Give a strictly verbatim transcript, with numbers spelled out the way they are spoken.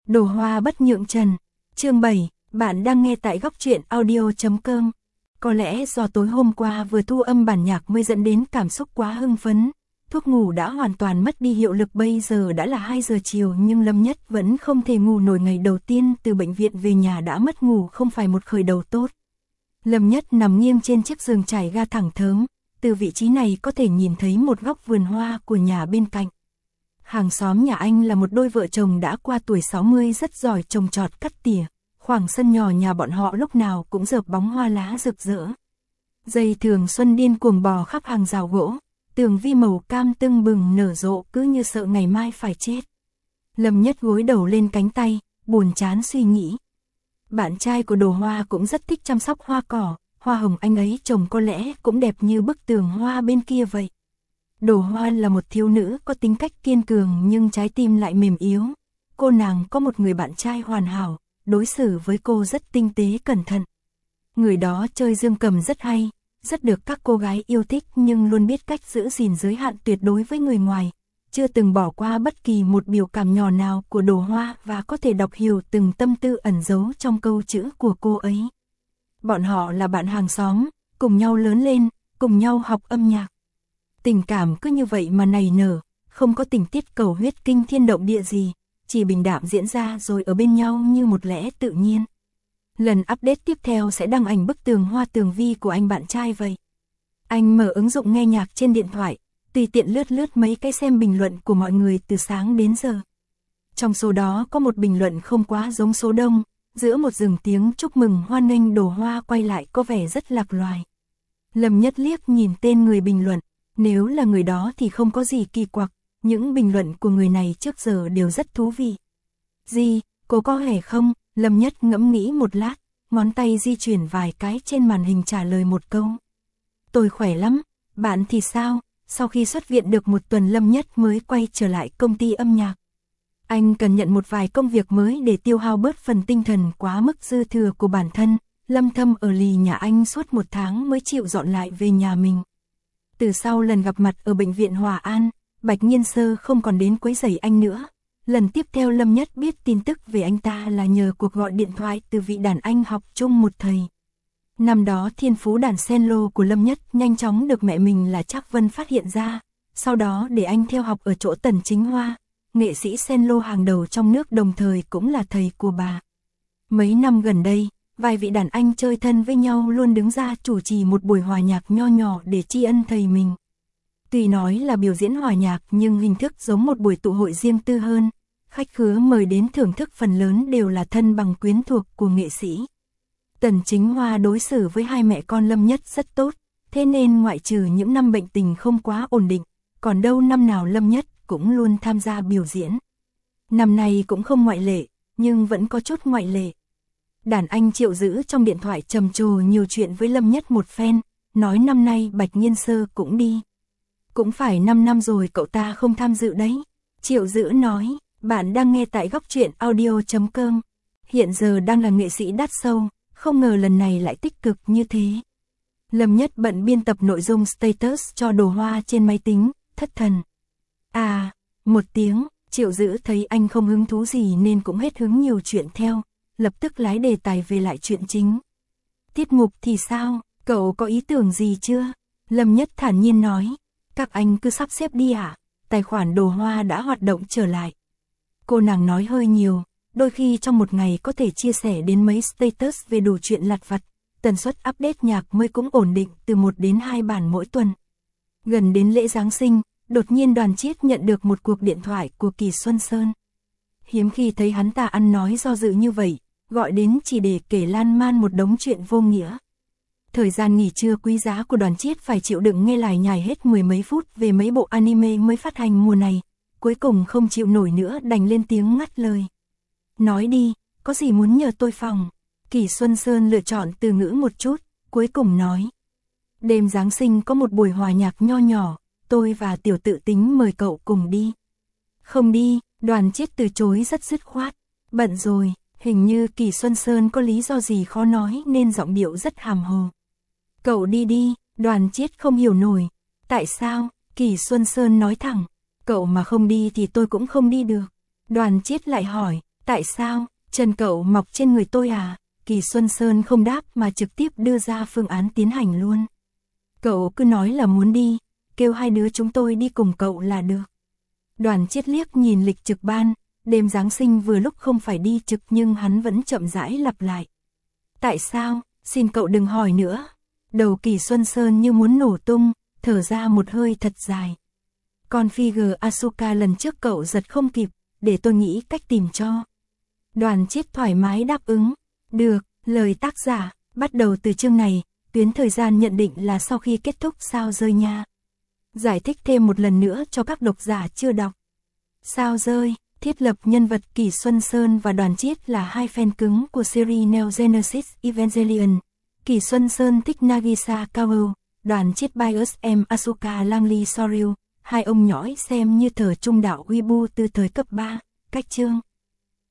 Đồ hoa bất nhượng trần. Chương bảy, bạn đang nghe tại góc truyện audio chấm com. Có lẽ do tối hôm qua vừa thu âm bản nhạc mới dẫn đến cảm xúc quá hưng phấn. Thuốc ngủ đã hoàn toàn mất đi hiệu lực, bây giờ đã là hai giờ chiều nhưng Lâm Nhất vẫn không thể ngủ nổi. Ngày đầu tiên từ bệnh viện về nhà đã mất ngủ không phải một khởi đầu tốt. Lâm Nhất nằm nghiêng trên chiếc giường trải ga thẳng thớm, từ vị trí này có thể nhìn thấy một góc vườn hoa của nhà bên cạnh. Hàng xóm nhà anh là một đôi vợ chồng đã qua tuổi sáu mươi rất giỏi trồng trọt cắt tỉa, khoảng sân nhỏ nhà bọn họ lúc nào cũng rợp bóng hoa lá rực rỡ. Dây thường xuân điên cuồng bò khắp hàng rào gỗ, tường vi màu cam tưng bừng nở rộ cứ như sợ ngày mai phải chết. Lâm Nhất gối đầu lên cánh tay, buồn chán suy nghĩ. Bạn trai của Đồ Hoa cũng rất thích chăm sóc hoa cỏ, hoa hồng anh ấy trồng có lẽ cũng đẹp như bức tường hoa bên kia vậy. Đồ Hoa là một thiếu nữ có tính cách kiên cường nhưng trái tim lại mềm yếu. Cô nàng có một người bạn trai hoàn hảo, đối xử với cô rất tinh tế cẩn thận. Người đó chơi dương cầm rất hay, rất được các cô gái yêu thích nhưng luôn biết cách giữ gìn giới hạn tuyệt đối với người ngoài. Chưa từng bỏ qua bất kỳ một biểu cảm nhỏ nào của Đồ Hoa và có thể đọc hiểu từng tâm tư ẩn giấu trong câu chữ của cô ấy. Bọn họ là bạn hàng xóm, cùng nhau lớn lên, cùng nhau học âm nhạc. Tình cảm cứ như vậy mà nảy nở, không có tình tiết cầu huyết kinh thiên động địa gì, chỉ bình đạm diễn ra rồi ở bên nhau như một lẽ tự nhiên. Lần update tiếp theo sẽ đăng ảnh bức tường hoa tường vi của anh bạn trai vậy. Anh mở ứng dụng nghe nhạc trên điện thoại, tùy tiện lướt lướt mấy cái xem bình luận của mọi người từ sáng đến giờ. Trong số đó có một bình luận không quá giống số đông, giữa một rừng tiếng chúc mừng hoan nghênh Đồ Hoa quay lại có vẻ rất lạc loài. Lâm Nhất liếc nhìn tên người bình luận, nếu là người đó thì không có gì kỳ quặc, những bình luận của người này trước giờ đều rất thú vị. Gì, cô có khỏe không? Lâm Nhất ngẫm nghĩ một lát, ngón tay di chuyển vài cái trên màn hình trả lời một câu. Tôi khỏe lắm, bạn thì sao? Sau khi xuất viện được một tuần Lâm Nhất mới quay trở lại công ty âm nhạc. Anh cần nhận một vài công việc mới để tiêu hao bớt phần tinh thần quá mức dư thừa của bản thân. Lâm Thâm ở lì nhà anh suốt một tháng mới chịu dọn lại về nhà mình. Từ sau lần gặp mặt ở bệnh viện Hòa An, Bạch Nhiên Sơ không còn đến quấy rầy anh nữa. Lần tiếp theo Lâm Nhất biết tin tức về anh ta là nhờ cuộc gọi điện thoại từ vị đàn anh học chung một thầy. Năm đó thiên phú đàn cello của Lâm Nhất nhanh chóng được mẹ mình là Trác Vân phát hiện ra, sau đó để anh theo học ở chỗ Tần Chính Hoa, nghệ sĩ cello hàng đầu trong nước đồng thời cũng là thầy của bà. Mấy năm gần đây, vài vị đàn anh chơi thân với nhau luôn đứng ra chủ trì một buổi hòa nhạc nho nhỏ để tri ân thầy mình. Tuy nói là biểu diễn hòa nhạc nhưng hình thức giống một buổi tụ hội riêng tư hơn, khách khứa mời đến thưởng thức phần lớn đều là thân bằng quyến thuộc của nghệ sĩ. Tần Chính Hoa đối xử với hai mẹ con Lâm Nhất rất tốt, thế nên ngoại trừ những năm bệnh tình không quá ổn định, còn đâu năm nào Lâm Nhất cũng luôn tham gia biểu diễn. Năm nay cũng không ngoại lệ, nhưng vẫn có chút ngoại lệ. Đàn anh Triệu Dữ trong điện thoại trầm trồ nhiều chuyện với Lâm Nhất một phen, nói năm nay Bạch Nhiên Sơ cũng đi. Cũng phải năm năm rồi cậu ta không tham dự đấy. Triệu Dữ nói, bạn đang nghe tại góc truyện audio chấm com. Hiện giờ đang là nghệ sĩ đắt sâu, không ngờ lần này lại tích cực như thế. Lâm Nhất bận biên tập nội dung status cho Đồ Hoa trên máy tính, thất thần. À, một tiếng, Triệu Dữ thấy anh không hứng thú gì nên cũng hết hứng nhiều chuyện theo, lập tức lái đề tài về lại chuyện chính. Tiết mục thì sao, cậu có ý tưởng gì chưa? Lâm Nhất thản nhiên nói, các anh cứ sắp xếp đi ạ, à? Tài khoản Đồ Hoa đã hoạt động trở lại. Cô nàng nói hơi nhiều, đôi khi trong một ngày có thể chia sẻ đến mấy status về đủ chuyện lặt vặt, tần suất update nhạc mới cũng ổn định từ một đến hai bản mỗi tuần. Gần đến lễ Giáng sinh, đột nhiên Đoàn Chiết nhận được một cuộc điện thoại của Kỳ Xuân Sơn. Hiếm khi thấy hắn ta ăn nói do dự như vậy, gọi đến chỉ để kể lan man một đống chuyện vô nghĩa. Thời gian nghỉ trưa quý giá của Đoàn Chiết phải chịu đựng nghe lải nhải hết mười mấy phút về mấy bộ anime mới phát hành mùa này, cuối cùng không chịu nổi nữa đành lên tiếng ngắt lời. Nói đi, có gì muốn nhờ tôi phòng? Kỳ Xuân Sơn lựa chọn từ ngữ một chút, cuối cùng nói. Đêm Giáng sinh có một buổi hòa nhạc nho nhỏ, tôi và Tiểu Tự Tính mời cậu cùng đi. Không đi, Đoàn Chiết từ chối rất dứt khoát. Bận rồi, hình như Kỳ Xuân Sơn có lý do gì khó nói nên giọng điệu rất hàm hồ. Cậu đi đi, Đoàn Chiết không hiểu nổi. Tại sao? Kỳ Xuân Sơn nói thẳng. Cậu mà không đi thì tôi cũng không đi được. Đoàn Chiết lại hỏi, Tại sao, Trần cậu mọc trên người tôi à? Kỳ Xuân Sơn không đáp mà trực tiếp đưa ra phương án tiến hành luôn. Cậu cứ nói là muốn đi, kêu hai đứa chúng tôi đi cùng cậu là được. Đoàn Chiết liếc nhìn lịch trực ban, đêm Giáng sinh vừa lúc không phải đi trực nhưng hắn vẫn chậm rãi lặp lại. Tại sao, xin cậu đừng hỏi nữa. Đầu Kỳ Xuân Sơn như muốn nổ tung, thở ra một hơi thật dài. Còn figure Asuka lần trước cậu giật không kịp, để tôi nghĩ cách tìm cho. Đoàn Chiết thoải mái đáp ứng. Được, lời tác giả, bắt đầu từ chương này, tuyến thời gian nhận định là sau khi kết thúc Sao Rơi nha. Giải thích thêm một lần nữa cho các độc giả chưa đọc. Sao Rơi, thiết lập nhân vật Kỳ Xuân Sơn và Đoàn Chiết là hai fan cứng của series Neo Genesis Evangelion. Kỳ Xuân Sơn thích Nagisa Kaoru, Đoàn Chiết bias em Asuka Langley Soryu, hai ông nhõi xem như thờ trung đạo Weibo từ thời cấp ba, cách chương.